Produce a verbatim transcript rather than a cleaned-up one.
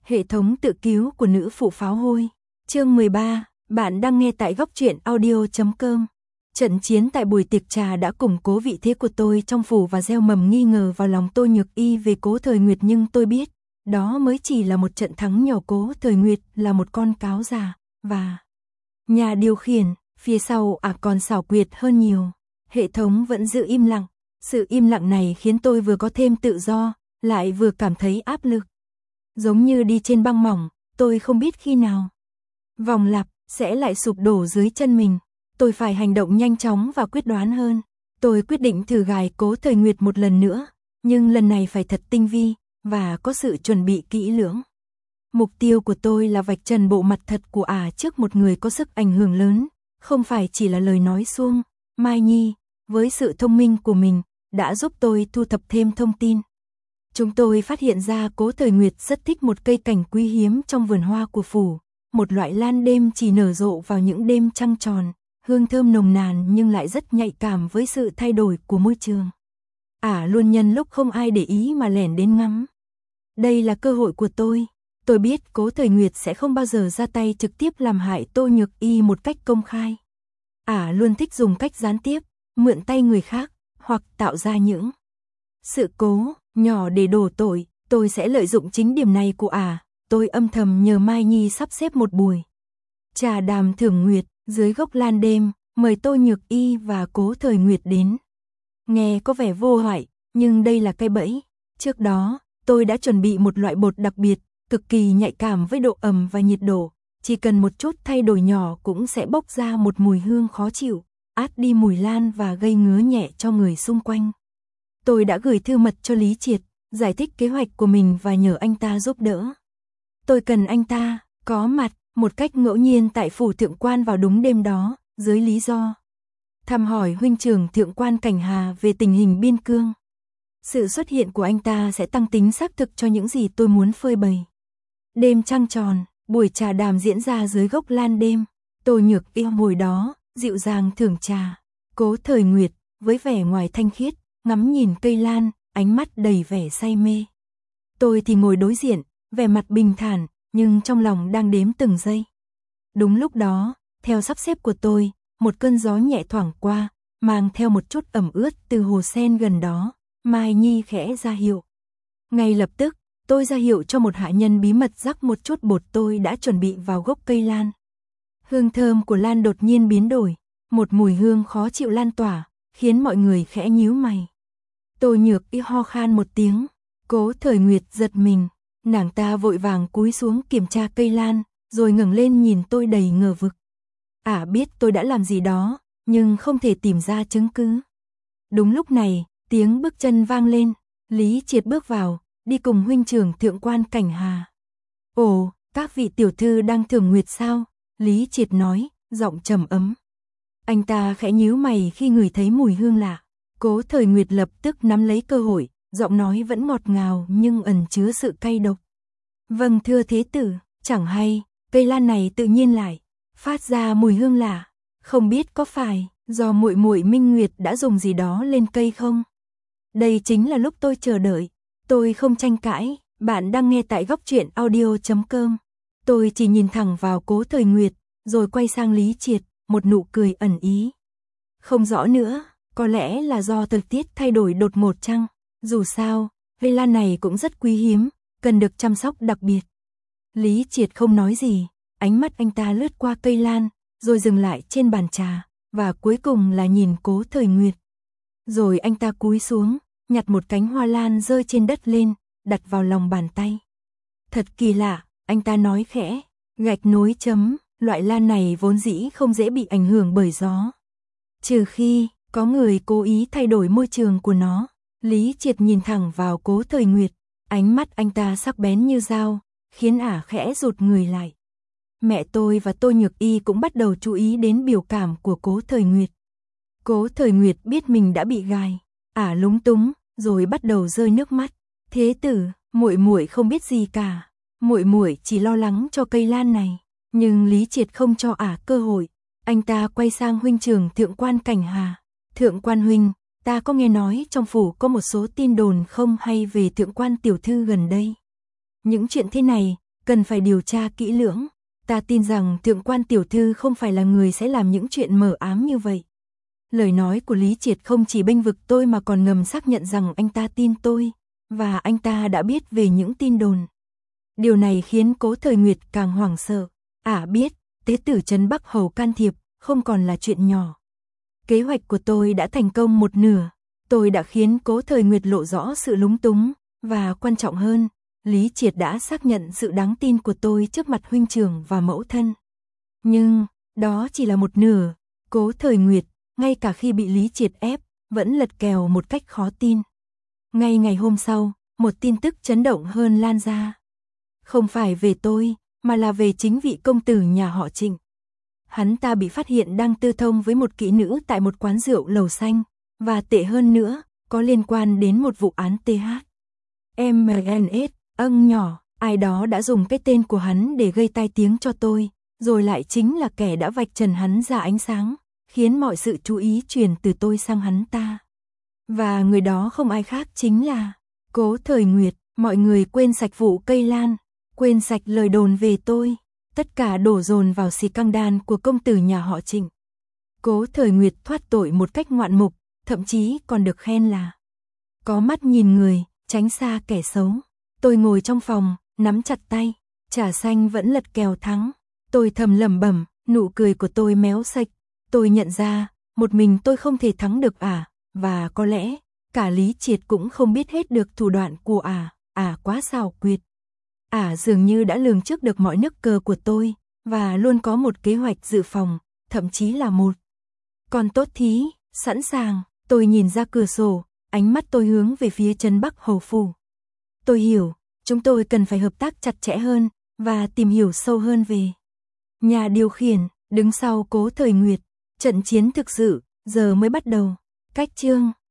Hệ thống tự cứu của nữ phụ pháo hôi. Chương mười ba, bạn đang nghe tại góc truyện audio chấm com. Trận chiến tại buổi tiệc trà đã củng cố vị thế của tôi trong phủ và gieo mầm nghi ngờ vào lòng Tô Nhược Y về Cố Thời Nguyệt, nhưng tôi biết, đó mới chỉ là một trận thắng nhỏ. Cố Thời Nguyệt là một con cáo già, và nhà điều khiển, phía sau à còn xảo quyệt hơn nhiều. Hệ thống vẫn giữ im lặng. Sự im lặng này khiến tôi vừa có thêm tự do, lại vừa cảm thấy áp lực. Giống như đi trên băng mỏng, tôi không biết khi nào vòng lặp sẽ lại sụp đổ dưới chân mình. Tôi phải hành động nhanh chóng và quyết đoán hơn. Tôi quyết định thử gài Cố Thời Nguyệt một lần nữa, nhưng lần này phải thật tinh vi và có sự chuẩn bị kỹ lưỡng. Mục tiêu của tôi là vạch trần bộ mặt thật của ả à trước một người có sức ảnh hưởng lớn, không phải chỉ là lời nói suông. Mai Nhi, với sự thông minh của mình, đã giúp tôi thu thập thêm thông tin. Chúng tôi phát hiện ra Cố Thời Nguyệt rất thích một cây cảnh quý hiếm trong vườn hoa của phủ, một loại lan đêm chỉ nở rộ vào những đêm trăng tròn, hương thơm nồng nàn nhưng lại rất nhạy cảm với sự thay đổi của môi trường. Ả à luôn nhân lúc không ai để ý mà lẻn đến ngắm. Đây là cơ hội của tôi. Tôi biết Cố Thời Nguyệt sẽ không bao giờ ra tay trực tiếp làm hại Tô Nhược Y một cách công khai. Ả à luôn thích dùng cách gián tiếp, mượn tay người khác, hoặc tạo ra những sự cố nhỏ để đổ tội. Tôi sẽ lợi dụng chính điểm này của ả. À. Tôi âm thầm nhờ Mai Nhi sắp xếp một buổi trà đàm thưởng nguyệt dưới gốc lan đêm, mời Tô Nhược Y và Cố Thời Nguyệt đến. Nghe có vẻ vô hại, nhưng đây là cái bẫy. Trước đó, tôi đã chuẩn bị một loại bột đặc biệt, cực kỳ nhạy cảm với độ ẩm và nhiệt độ. Chỉ cần một chút thay đổi nhỏ cũng sẽ bốc ra một mùi hương khó chịu, át đi mùi lan và gây ngứa nhẹ cho người xung quanh. Tôi đã gửi thư mật cho Lý Triệt, giải thích kế hoạch của mình và nhờ anh ta giúp đỡ. Tôi cần anh ta có mặt một cách ngẫu nhiên tại phủ thượng quan vào đúng đêm đó, dưới lý do thăm hỏi huynh trưởng thượng quan Cảnh Hà về tình hình biên cương. Sự xuất hiện của anh ta sẽ tăng tính xác thực cho những gì tôi muốn phơi bày. Đêm trăng tròn, buổi trà đàm diễn ra dưới gốc lan đêm. Tô Nhược Y ngồi đó, dịu dàng thưởng trà. Cố Thời Nguyệt, với vẻ ngoài thanh khiết, ngắm nhìn cây lan, ánh mắt đầy vẻ say mê. Tôi thì ngồi đối diện, vẻ mặt bình thản, nhưng trong lòng đang đếm từng giây. Đúng lúc đó, theo sắp xếp của tôi, một cơn gió nhẹ thoảng qua, mang theo một chút ẩm ướt từ hồ sen gần đó. Mai Nhi khẽ ra hiệu. Ngay lập tức, tôi ra hiệu cho một hạ nhân bí mật rắc một chút bột tôi đã chuẩn bị vào gốc cây lan. Hương thơm của lan đột nhiên biến đổi, một mùi hương khó chịu lan tỏa, khiến mọi người khẽ nhíu mày. Tô Nhược Y ho khan một tiếng. Cố Thời Nguyệt giật mình, nàng ta vội vàng cúi xuống kiểm tra cây lan, rồi ngẩng lên nhìn tôi đầy ngờ vực. Ả à biết tôi đã làm gì đó, nhưng không thể tìm ra chứng cứ. Đúng lúc này, tiếng bước chân vang lên, Lý Triệt bước vào, đi cùng huynh trưởng thượng quan Cảnh Hà. Ồ, các vị tiểu thư đang thưởng nguyệt sao? Lý Triệt nói, giọng trầm ấm. Anh ta khẽ nhíu mày khi ngửi thấy mùi hương lạ. Cố Thời Nguyệt lập tức nắm lấy cơ hội, giọng nói vẫn ngọt ngào nhưng ẩn chứa sự cay độc. Vâng thưa thế tử, chẳng hay, cây lan này tự nhiên lại phát ra mùi hương lạ, không biết có phải do muội muội Minh Nguyệt đã dùng gì đó lên cây không? Đây chính là lúc tôi chờ đợi. Tôi không tranh cãi, bạn đang nghe tại góc truyện audio chấm com. Tôi chỉ nhìn thẳng vào Cố Thời Nguyệt, rồi quay sang Lý Triệt, một nụ cười ẩn ý. Không rõ nữa, có lẽ là do thời tiết thay đổi đột ngột chăng? Dù sao, cây lan này cũng rất quý hiếm, cần được chăm sóc đặc biệt. Lý Triệt không nói gì, ánh mắt anh ta lướt qua cây lan, rồi dừng lại trên bàn trà, và cuối cùng là nhìn Cố Thời Nguyệt. Rồi anh ta cúi xuống, nhặt một cánh hoa lan rơi trên đất lên, đặt vào lòng bàn tay. Thật kỳ lạ, anh ta nói khẽ, gạch nối chấm, loại lan này vốn dĩ không dễ bị ảnh hưởng bởi gió. Trừ khi, có người cố ý thay đổi môi trường của nó. Lý Triệt nhìn thẳng vào Cố Thời Nguyệt, ánh mắt anh ta sắc bén như dao, khiến ả khẽ rụt người lại. Mẹ tôi và Tô Nhược Y cũng bắt đầu chú ý đến biểu cảm của Cố Thời Nguyệt. Cố Thời Nguyệt biết mình đã bị gài, ả lúng túng, rồi bắt đầu rơi nước mắt. Thế tử, muội muội không biết gì cả, muội muội chỉ lo lắng cho cây lan này. Nhưng Lý Triệt không cho ả cơ hội, anh ta quay sang huynh trưởng thượng quan Cảnh Hà. Thượng quan huynh, ta có nghe nói trong phủ có một số tin đồn không hay về thượng quan tiểu thư gần đây. Những chuyện thế này, cần phải điều tra kỹ lưỡng. Ta tin rằng thượng quan tiểu thư không phải là người sẽ làm những chuyện mờ ám như vậy. Lời nói của Lý Triệt không chỉ bênh vực tôi mà còn ngầm xác nhận rằng anh ta tin tôi, và anh ta đã biết về những tin đồn. Điều này khiến Cố Thời Nguyệt càng hoảng sợ. Ả à biết, tế tử Trấn Bắc Hầu can thiệp, không còn là chuyện nhỏ. Kế hoạch của tôi đã thành công một nửa. Tôi đã khiến Cố Thời Nguyệt lộ rõ sự lúng túng, và quan trọng hơn, Lý Triệt đã xác nhận sự đáng tin của tôi trước mặt huynh trưởng và mẫu thân. Nhưng, đó chỉ là một nửa. Cố Thời Nguyệt, ngay cả khi bị Lý Triệt ép, vẫn lật kèo một cách khó tin. Ngay ngày hôm sau, một tin tức chấn động hơn lan ra. Không phải về tôi, mà là về chính vị công tử nhà họ Trịnh. Hắn ta bị phát hiện đang tư thông với một kỹ nữ tại một quán rượu lầu xanh, và tệ hơn nữa, có liên quan đến một vụ án tê hát. em en ét, âng nhỏ, ai đó đã dùng cái tên của hắn để gây tai tiếng cho tôi, rồi lại chính là kẻ đã vạch trần hắn ra ánh sáng, khiến mọi sự chú ý chuyển từ tôi sang hắn ta. Và người đó không ai khác chính là Cố Thời Nguyệt. Mọi người quên sạch vụ cây lan, quên sạch lời đồn về tôi, tất cả đổ dồn vào xì căng đan của công tử nhà họ Trịnh. Cố Thời Nguyệt thoát tội một cách ngoạn mục, thậm chí còn được khen là có mắt nhìn người, tránh xa kẻ xấu. Tôi ngồi trong phòng, nắm chặt tay, trà xanh vẫn lật kèo thắng. Tôi thầm lẩm bẩm, nụ cười của tôi méo sạch. Tôi nhận ra, một mình tôi không thể thắng được ả, và có lẽ cả Lý Triệt cũng không biết hết được thủ đoạn của ả, ả quá xảo quyệt. Ả dường như đã lường trước được mọi nước cờ của tôi, và luôn có một kế hoạch dự phòng, thậm chí là một con tốt thí, sẵn sàng. Tôi nhìn ra cửa sổ, ánh mắt tôi hướng về phía Trấn Bắc Hầu phủ. Tôi hiểu, chúng tôi cần phải hợp tác chặt chẽ hơn, và tìm hiểu sâu hơn về nhà điều khiển, đứng sau Cố Thời Nguyệt. Trận chiến thực sự, giờ mới bắt đầu. Cách chương